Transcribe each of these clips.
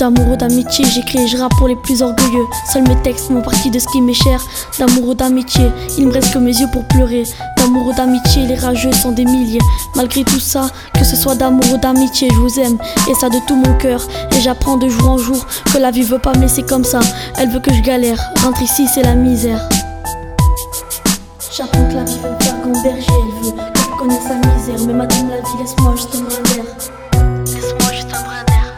D'amour ou d'amitié, j'écris et je rappe pour les plus orgueilleux. Seuls mes textes font partie de ce qui m'est cher. D'amour ou d'amitié, il me reste que mes yeux pour pleurer. D'amour ou d'amitié, les rageux sont des milliers. Malgré tout ça, que ce soit d'amour ou d'amitié, je vous aime, et ça de tout mon cœur. Et j'apprends de jour en jour que la vie veut pas me laisser comme ça. Elle veut que je galère, rentre ici c'est la misère. J'apprends que la vie veut me faire gamberger. Elle veut que je connaisse la misère. Mais madame la vie, laisse-moi juste un brin d'air. Laisse-moi juste un brin d'air.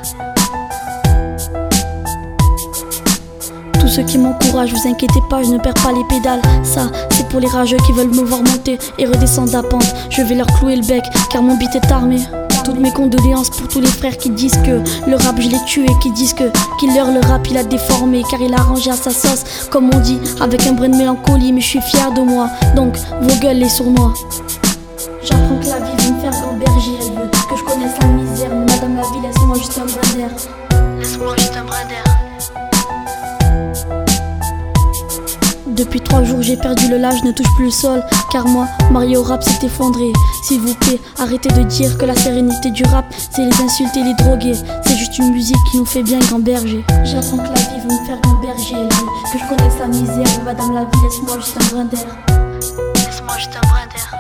Tous ceux qui m'encouragent, vous inquiétez pas, je ne perds pas les pédales. Ça, c'est pour les rageux qui veulent me voir monter et redescendre la pente. Je vais leur clouer le bec, car mon beat est armé. Toutes mes condoléances pour tous les frères qui disent que le rap je l'ai tué, qui disent que Killer le rap il a déformé, car il a arrangé à sa sauce, comme on dit, avec un brin de mélancolie. Mais je suis fier de moi, donc vos gueules les sournois. J'apprends que la vie veut me faire gamberger. Elle veut que je connaisse la misère. Mais madame la vie, laisse-moi juste un brin d'air. Laisse-moi juste un brin d'air. Depuis 3 jours j'ai perdu le lard, je ne touche plus le sol. Car moi, marié au rap s'est effondré. S'il vous plaît, arrêtez de dire que la sérénité du rap c'est les insultes et les drogués. C'est juste une musique qui nous fait bien gamberger. J'apprends que la vie veut me faire gamberger. Elle veut que je connaisse la misère. Mais madame la vie, laisse-moi juste un brin d'air. Laisse-moi juste un brin d'air.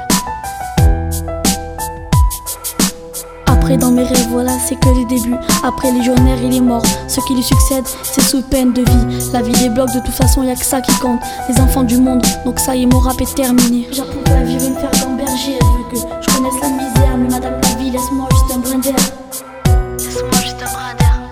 Après dans mes rêves, voilà, c'est que les débuts. Après légionnaire, il est mort. Ce qui lui succède, c'est sous peine de vie. La vie débloque, de toute façon, y'a que ça qui compte. Les enfants du monde, donc ça y est, mon rap est terminé. J'apprends que la vie veut me faire gamberger. Elle veut que je connaisse la misère. Mais madame la vie, laisse-moi juste un brin d'air. Laisse-moi juste un brin d'air.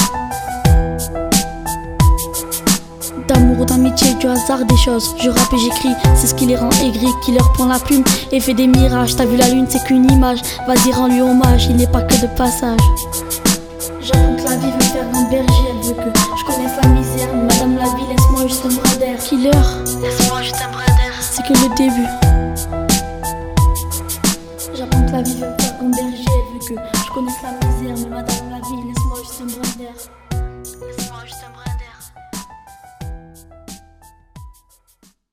D'amour ou d'amitié, du hasard des choses. Je rappe et j'écris, c'est ce qui les rend aigris. Qui leur prend la plume et fait des mirages. T'as vu la lune, c'est qu'une image. Vas-y, rends-lui hommage, il n'est pas que de passage. J'apprends que la vie veut me faire gamberger. Elle veut que je connaisse la misère. Mais madame la vie, laisse-moi juste un brin d'air. Killer, laisse-moi juste un brin d'air. C'est que le début. J'apprends que la vie veut me faire gamberger. Elle veut que je connaisse la misère. Mais madame la vie, laisse-moi juste un brin d'air. Laisse-moi juste un brin d'air.